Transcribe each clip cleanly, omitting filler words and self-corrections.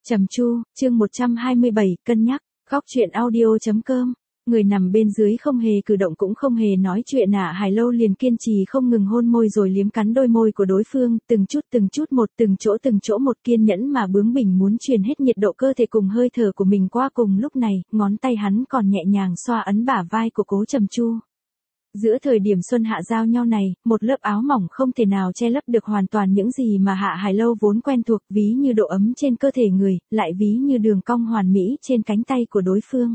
Trầm Chu, chương 127, cân nhắc, góc truyện audio.com. Người nằm bên dưới không hề cử động cũng không hề nói chuyện Hạ Hải Lâu liền kiên trì không ngừng hôn môi rồi liếm cắn đôi môi của đối phương, từng chút một, từng chỗ một kiên nhẫn mà bướng bỉnh muốn truyền hết nhiệt độ cơ thể cùng hơi thở của mình qua cùng lúc này, ngón tay hắn còn nhẹ nhàng xoa ấn bả vai của Cố Trầm Chu. Giữa thời điểm xuân hạ giao nhau này, một lớp áo mỏng không thể nào che lấp được hoàn toàn những gì mà Hạ Hải Lâu vốn quen thuộc, ví như độ ấm trên cơ thể người, lại ví như đường cong hoàn mỹ trên cánh tay của đối phương.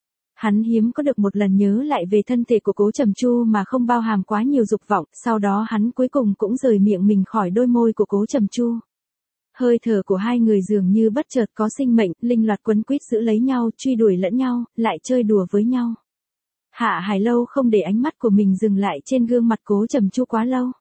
Hắn hiếm có được một lần nhớ lại về thân thể của Cố Trầm Chu mà không bao hàm quá nhiều dục vọng, sau đó hắn cuối cùng cũng rời miệng mình khỏi đôi môi của Cố Trầm Chu. Hơi thở của hai người dường như bất chợt có sinh mệnh, linh loạt quấn quýt giữ lấy nhau, truy đuổi lẫn nhau, lại chơi đùa với nhau. Hạ Hải Lâu không để ánh mắt của mình dừng lại trên gương mặt Cố Trầm Chu quá lâu.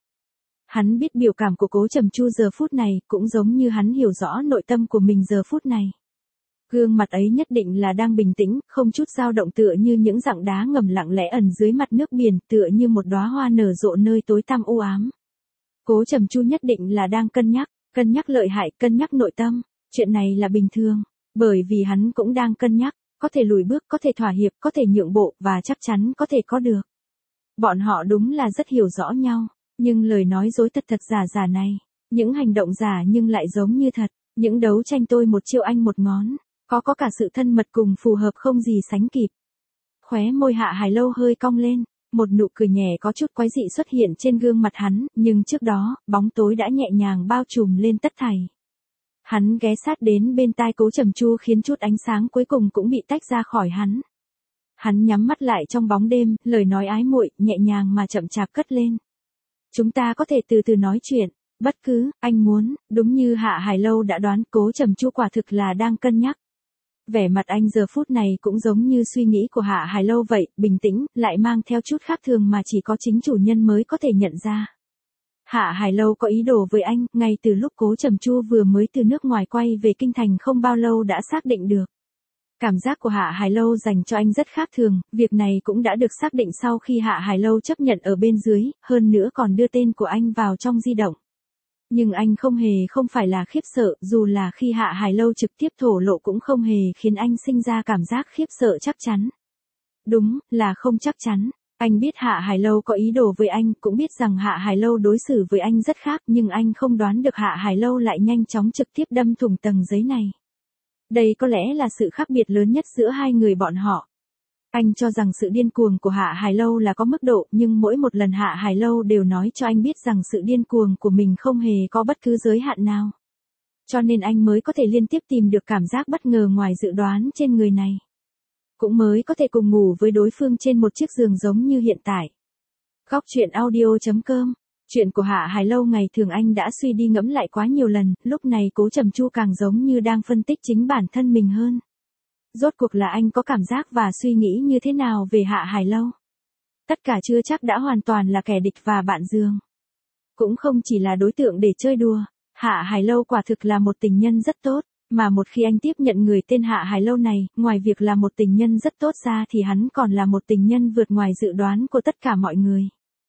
Hắn biết biểu cảm của Cố Trầm Chu giờ phút này, cũng giống như hắn hiểu rõ nội tâm của mình giờ phút này. Gương mặt ấy nhất định là đang bình tĩnh, không chút dao động, tựa như những dặng đá ngầm lặng lẽ ẩn dưới mặt nước biển, tựa như một đóa hoa nở rộ nơi tối tăm u ám. Cố Trầm Chu nhất định là đang cân nhắc lợi hại, cân nhắc nội tâm. Chuyện này là bình thường, bởi vì hắn cũng đang cân nhắc. Có thể lùi bước, có thể thỏa hiệp, có thể nhượng bộ, và chắc chắn có thể có được. Bọn họ đúng là rất hiểu rõ nhau, nhưng lời nói dối thật giả này, những hành động giả nhưng lại giống như thật, những đấu tranh tôi một chiêu anh một ngón, có cả sự thân mật cùng phù hợp không gì sánh kịp. Khóe môi Hạ Hải Lâu hơi cong lên, một nụ cười nhẹ có chút quái dị xuất hiện trên gương mặt hắn, nhưng trước đó, bóng tối đã nhẹ nhàng bao trùm lên tất thảy. Hắn ghé sát đến bên tai Cố Trầm Chu khiến chút ánh sáng cuối cùng cũng bị tách ra khỏi hắn. Hắn nhắm mắt lại trong bóng đêm, lời nói ái muội, nhẹ nhàng mà chậm chạp cất lên. Chúng ta có thể từ từ nói chuyện, bất cứ, anh muốn, đúng như Hạ Hải Lâu đã đoán, Cố Trầm Chu quả thực là đang cân nhắc. Vẻ mặt anh giờ phút này cũng giống như suy nghĩ của Hạ Hải Lâu vậy, bình tĩnh, lại mang theo chút khác thường mà chỉ có chính chủ nhân mới có thể nhận ra. Hạ Hải Lâu có ý đồ với anh, ngay từ lúc Cố Trầm Chu vừa mới từ nước ngoài quay về kinh thành không bao lâu đã xác định được. Cảm giác của Hạ Hải Lâu dành cho anh rất khác thường, việc này cũng đã được xác định sau khi Hạ Hải Lâu chấp nhận ở bên dưới, hơn nữa còn đưa tên của anh vào trong di động. Nhưng anh không phải là khiếp sợ, dù là khi Hạ Hải Lâu trực tiếp thổ lộ cũng không hề khiến anh sinh ra cảm giác khiếp sợ chắc chắn. Đúng, là không chắc chắn. Anh biết Hạ Hải Lâu có ý đồ với anh, cũng biết rằng Hạ Hải Lâu đối xử với anh rất khác, nhưng anh không đoán được Hạ Hải Lâu lại nhanh chóng trực tiếp đâm thủng tầng giấy này. Đây có lẽ là sự khác biệt lớn nhất giữa hai người bọn họ. Anh cho rằng sự điên cuồng của Hạ Hải Lâu là có mức độ, nhưng mỗi một lần Hạ Hải Lâu đều nói cho anh biết rằng sự điên cuồng của mình không hề có bất cứ giới hạn nào. Cho nên anh mới có thể liên tiếp tìm được cảm giác bất ngờ ngoài dự đoán trên người này. Cũng mới có thể cùng ngủ với đối phương trên một chiếc giường giống như hiện tại. Góc truyện audio.com. Chuyện của Hạ Hải Lâu ngày thường anh đã suy đi ngẫm lại quá nhiều lần, lúc này Cố Trầm Chu càng giống như đang phân tích chính bản thân mình hơn. Rốt cuộc là anh có cảm giác và suy nghĩ như thế nào về Hạ Hải Lâu? Tất cả chưa chắc đã hoàn toàn là kẻ địch và bạn giường. Cũng không chỉ là đối tượng để chơi đùa, Hạ Hải Lâu quả thực là một tình nhân rất tốt. Mà một khi anh tiếp nhận người tên Hạ Hải Lâu này, ngoài việc là một tình nhân rất tốt ra thì hắn còn là một tình nhân vượt ngoài dự đoán của tất cả mọi người.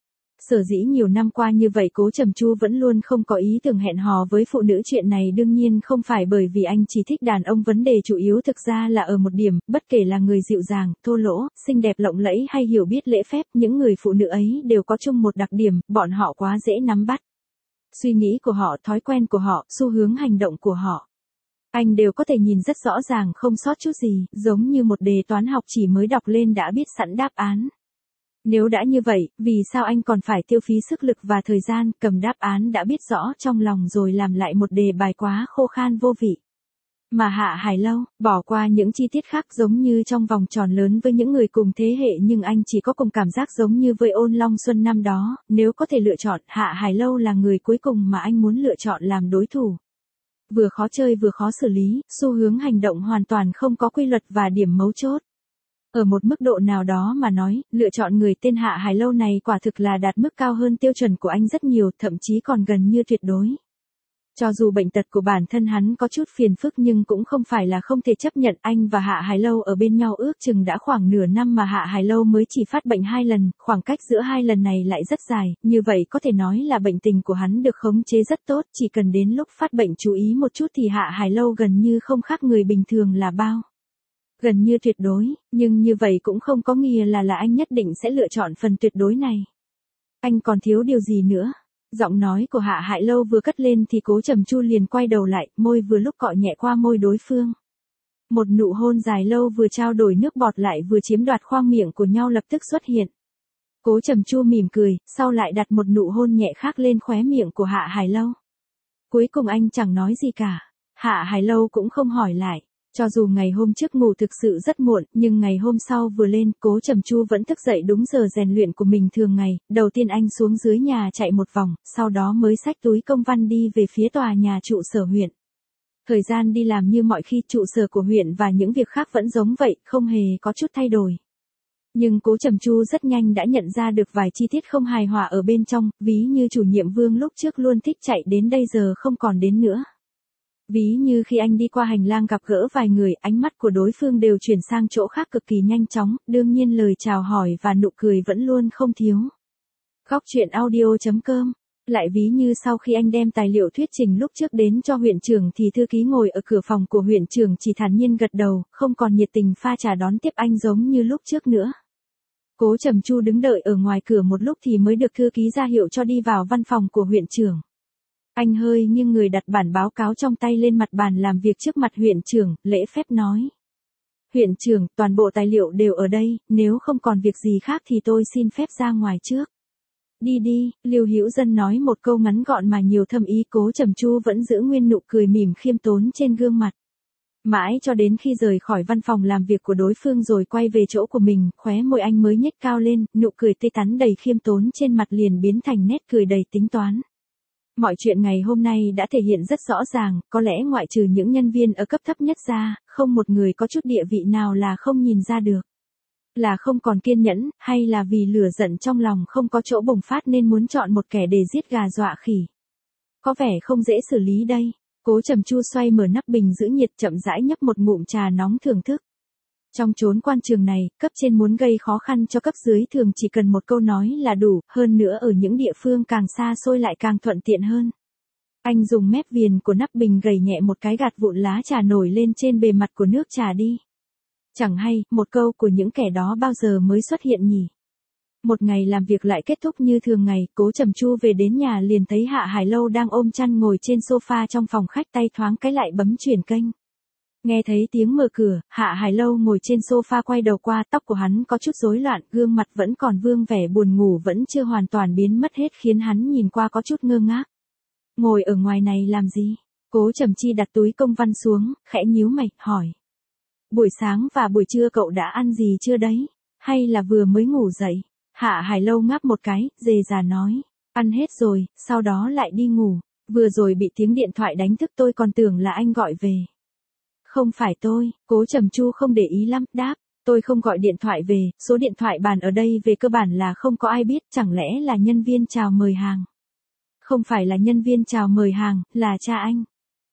Sở dĩ nhiều năm qua như vậy Cố Trầm Chu vẫn luôn không có ý tưởng hẹn hò với phụ nữ, chuyện này đương nhiên không phải bởi vì anh chỉ thích đàn ông, vấn đề chủ yếu thực ra là ở một điểm, bất kể là người dịu dàng, thô lỗ, xinh đẹp lộng lẫy hay hiểu biết lễ phép, những người phụ nữ ấy đều có chung một đặc điểm, bọn họ quá dễ nắm bắt. Suy nghĩ của họ, thói quen của họ, xu hướng hành động của họ. Anh đều có thể nhìn rất rõ ràng không sót chút gì, giống như một đề toán học chỉ mới đọc lên đã biết sẵn đáp án. Nếu đã như vậy, vì sao anh còn phải tiêu phí sức lực và thời gian, cầm đáp án đã biết rõ trong lòng rồi làm lại một đề bài quá khô khan vô vị. Mà Hạ Hải Lâu, bỏ qua những chi tiết khác giống như trong vòng tròn lớn với những người cùng thế hệ, nhưng anh chỉ có cùng cảm giác giống như với Ôn Long Xuân năm đó, nếu có thể lựa chọn, Hạ Hải Lâu là người cuối cùng mà anh muốn lựa chọn làm đối thủ. Vừa khó chơi vừa khó xử lý, xu hướng hành động hoàn toàn không có quy luật và điểm mấu chốt. Ở một mức độ nào đó mà nói, lựa chọn người tên Hạ Hải Lâu này quả thực là đạt mức cao hơn tiêu chuẩn của anh rất nhiều, thậm chí còn gần như tuyệt đối. Cho dù bệnh tật của bản thân hắn có chút phiền phức nhưng cũng không phải là không thể chấp nhận. Anh và Hạ Hải Lâu ở bên nhau ước chừng đã khoảng nửa năm mà Hạ Hải Lâu mới chỉ phát bệnh 2 lần, khoảng cách giữa 2 lần này lại rất dài, như vậy có thể nói là bệnh tình của hắn được khống chế rất tốt, chỉ cần đến lúc phát bệnh chú ý một chút thì Hạ Hải Lâu gần như không khác người bình thường là bao. Gần như tuyệt đối, nhưng như vậy cũng không có nghĩa là anh nhất định sẽ lựa chọn phần tuyệt đối này. Anh còn thiếu điều gì nữa? Giọng nói của Hạ Hải Lâu vừa cất lên thì Cố Trầm Chu liền quay đầu lại, môi vừa lúc cọ nhẹ qua môi đối phương. Một nụ hôn dài lâu vừa trao đổi nước bọt lại vừa chiếm đoạt khoang miệng của nhau lập tức xuất hiện. Cố Trầm Chu mỉm cười, sau lại đặt một nụ hôn nhẹ khác lên khóe miệng của Hạ Hải Lâu. Cuối cùng anh chẳng nói gì cả. Hạ Hải Lâu cũng không hỏi lại. Cho dù ngày hôm trước ngủ thực sự rất muộn, nhưng ngày hôm sau vừa lên, Cố Trầm Chu vẫn thức dậy đúng giờ rèn luyện của mình thường ngày. Đầu tiên anh xuống dưới nhà chạy một vòng, sau đó mới xách túi công văn đi về phía tòa nhà trụ sở huyện. Thời gian đi làm như mọi khi, trụ sở của huyện và những việc khác vẫn giống vậy, không hề có chút thay đổi. Nhưng Cố Trầm Chu rất nhanh đã nhận ra được vài chi tiết không hài hòa ở bên trong, ví như chủ nhiệm Vương lúc trước luôn thích chạy đến đây giờ không còn đến nữa. Ví như khi anh đi qua hành lang gặp gỡ vài người, ánh mắt của đối phương đều chuyển sang chỗ khác cực kỳ nhanh chóng, đương nhiên lời chào hỏi và nụ cười vẫn luôn không thiếu. Góc truyện audio.com. Lại ví như sau khi anh đem tài liệu thuyết trình lúc trước đến cho huyện trưởng thì thư ký ngồi ở cửa phòng của huyện trưởng chỉ thản nhiên gật đầu, không còn nhiệt tình pha trà đón tiếp anh giống như lúc trước nữa. Cố Trầm Chu đứng đợi ở ngoài cửa một lúc thì mới được thư ký ra hiệu cho đi vào văn phòng của huyện trưởng. Anh hơi nghiêng người đặt bản báo cáo trong tay lên mặt bàn làm việc trước mặt huyện trưởng, lễ phép nói. Huyện trưởng, toàn bộ tài liệu đều ở đây, nếu không còn việc gì khác thì tôi xin phép ra ngoài trước. Đi đi, Lưu Hữu Dân nói một câu ngắn gọn mà nhiều thâm ý. Cố Trầm Chu vẫn giữ nguyên nụ cười mỉm khiêm tốn trên gương mặt. Mãi cho đến khi rời khỏi văn phòng làm việc của đối phương rồi quay về chỗ của mình, khóe môi anh mới nhếch cao lên, nụ cười tươi tắn đầy khiêm tốn trên mặt liền biến thành nét cười đầy tính toán. Mọi chuyện ngày hôm nay đã thể hiện rất rõ ràng, có lẽ ngoại trừ những nhân viên ở cấp thấp nhất ra, không một người có chút địa vị nào là không nhìn ra được. Là không còn kiên nhẫn, hay là vì lửa giận trong lòng không có chỗ bùng phát nên muốn chọn một kẻ để giết gà dọa khỉ. Có vẻ không dễ xử lý đây. Cố Trầm Chu xoay mở nắp bình giữ nhiệt chậm rãi nhấp một ngụm trà nóng thưởng thức. Trong chốn quan trường này, cấp trên muốn gây khó khăn cho cấp dưới thường chỉ cần một câu nói là đủ, hơn nữa ở những địa phương càng xa xôi lại càng thuận tiện hơn. Anh dùng mép viền của nắp bình gẩy nhẹ một cái gạt vụn lá trà nổi lên trên bề mặt của nước trà đi. Chẳng hay, một câu của những kẻ đó bao giờ mới xuất hiện nhỉ? Một ngày làm việc lại kết thúc như thường ngày, Cố Trầm Chu về đến nhà liền thấy Hạ Hải Lâu đang ôm chăn ngồi trên sofa trong phòng khách, tay thoáng cái lại bấm chuyển kênh. Nghe thấy tiếng mở cửa, Hạ Hải Lâu ngồi trên sofa quay đầu qua, tóc của hắn có chút rối loạn, gương mặt vẫn còn vương vẻ buồn ngủ vẫn chưa hoàn toàn biến mất hết khiến hắn nhìn qua có chút ngơ ngác. Ngồi ở ngoài này làm gì? Cố Trầm Chi đặt túi công văn xuống, khẽ nhíu mày, hỏi. Buổi sáng và buổi trưa cậu đã ăn gì chưa đấy? Hay là vừa mới ngủ dậy? Hạ Hải Lâu ngáp một cái, dề dà nói. Ăn hết rồi, sau đó lại đi ngủ. Vừa rồi bị tiếng điện thoại đánh thức tôi còn tưởng là anh gọi về. Không phải tôi, Cố Trầm Chu không để ý lắm, đáp. Tôi không gọi điện thoại về, số điện thoại bàn ở đây về cơ bản là không có ai biết, chẳng lẽ là nhân viên chào mời hàng. Không phải là nhân viên chào mời hàng, là cha anh.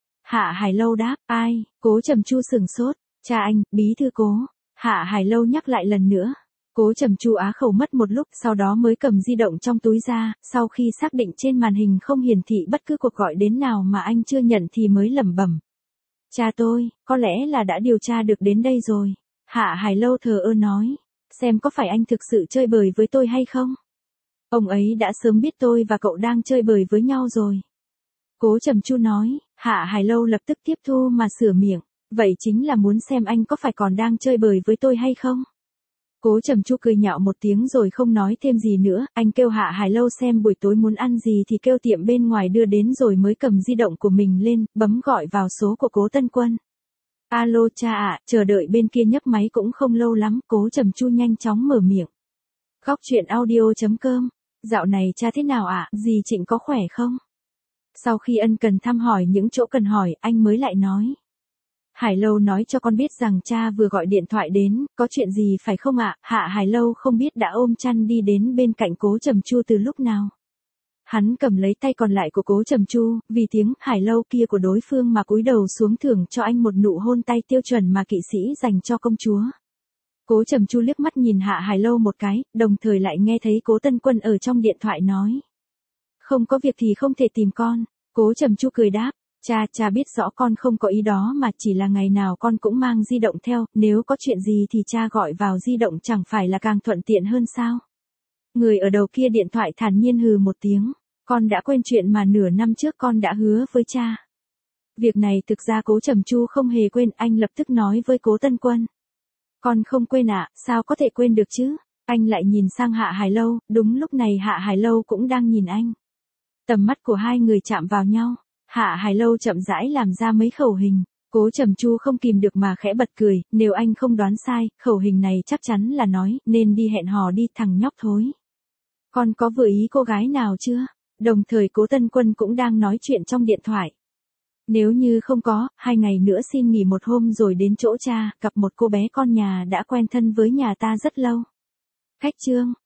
Hạ Hải Lâu đáp, ai? Cố Trầm Chu sửng sốt. Cha anh, bí thư Cố. Hạ Hải Lâu nhắc lại lần nữa. Cố Trầm Chu á khẩu mất một lúc, sau đó mới cầm di động trong túi ra, sau khi xác định trên màn hình không hiển thị bất cứ cuộc gọi đến nào mà anh chưa nhận thì mới lẩm bẩm. Cha tôi, có lẽ là đã điều tra được đến đây rồi. Hạ Hải Lâu thờ ơ nói. Xem có phải anh thực sự chơi bời với tôi hay không? Ông ấy đã sớm biết tôi và cậu đang chơi bời với nhau rồi. Cố Trầm Chu nói. Hạ Hải Lâu lập tức tiếp thu mà sửa miệng. Vậy chính là muốn xem anh có phải còn đang chơi bời với tôi hay không? Cố Trầm Chu cười nhạo một tiếng rồi không nói thêm gì nữa, anh kêu Hạ Hải Lâu xem buổi tối muốn ăn gì thì kêu tiệm bên ngoài đưa đến rồi mới cầm di động của mình lên, bấm gọi vào số của Cố Tân Quân. Alo cha ạ, chờ đợi bên kia nhấc máy cũng không lâu lắm, Cố Trầm Chu nhanh chóng mở miệng. Góc truyện audio.com, dạo này cha thế nào ạ, dì Trịnh có khỏe không? Sau khi ân cần thăm hỏi những chỗ cần hỏi, anh mới lại nói. Hải Lâu nói cho con biết rằng cha vừa gọi điện thoại đến, có chuyện gì phải không ạ? Hạ Hải Lâu không biết đã ôm chăn đi đến bên cạnh Cố Trầm Chu từ lúc nào. Hắn cầm lấy tay còn lại của Cố Trầm Chu, vì tiếng Hải Lâu kia của đối phương mà cúi đầu xuống thưởng cho anh một nụ hôn tay tiêu chuẩn mà kỵ sĩ dành cho công chúa. Cố Trầm Chu liếc mắt nhìn Hạ Hải Lâu một cái, đồng thời lại nghe thấy Cố Tân Quân ở trong điện thoại nói. Không có việc thì không thể tìm con. Cố Trầm Chu cười đáp, cha biết rõ con không có ý đó mà chỉ là ngày nào con cũng mang di động theo, nếu có chuyện gì thì cha gọi vào di động chẳng phải là càng thuận tiện hơn sao. Người ở đầu kia điện thoại thản nhiên hừ một tiếng, con đã quên chuyện mà nửa năm trước con đã hứa với cha. Việc này thực ra Cố Trầm Chu không hề quên, anh lập tức nói với Cố Tân Quân. Con không quên ạ, sao có thể quên được chứ? Anh lại nhìn sang Hạ Hải Lâu, đúng lúc này Hạ Hải Lâu cũng đang nhìn anh. Tầm mắt của hai người chạm vào nhau, Hạ Hải Lâu chậm rãi làm ra mấy khẩu hình. Cố Trầm Chu không kìm được mà khẽ bật cười, nếu anh không đoán sai, khẩu hình này chắc chắn là nói, nên đi hẹn hò đi thằng nhóc thối. Con có vừa ý cô gái nào chưa? Đồng thời Cố Tân Quân cũng đang nói chuyện trong điện thoại. Nếu như không có, 2 ngày nữa xin nghỉ một hôm rồi đến chỗ cha, gặp một cô bé con nhà đã quen thân với nhà ta rất lâu. Khách trương,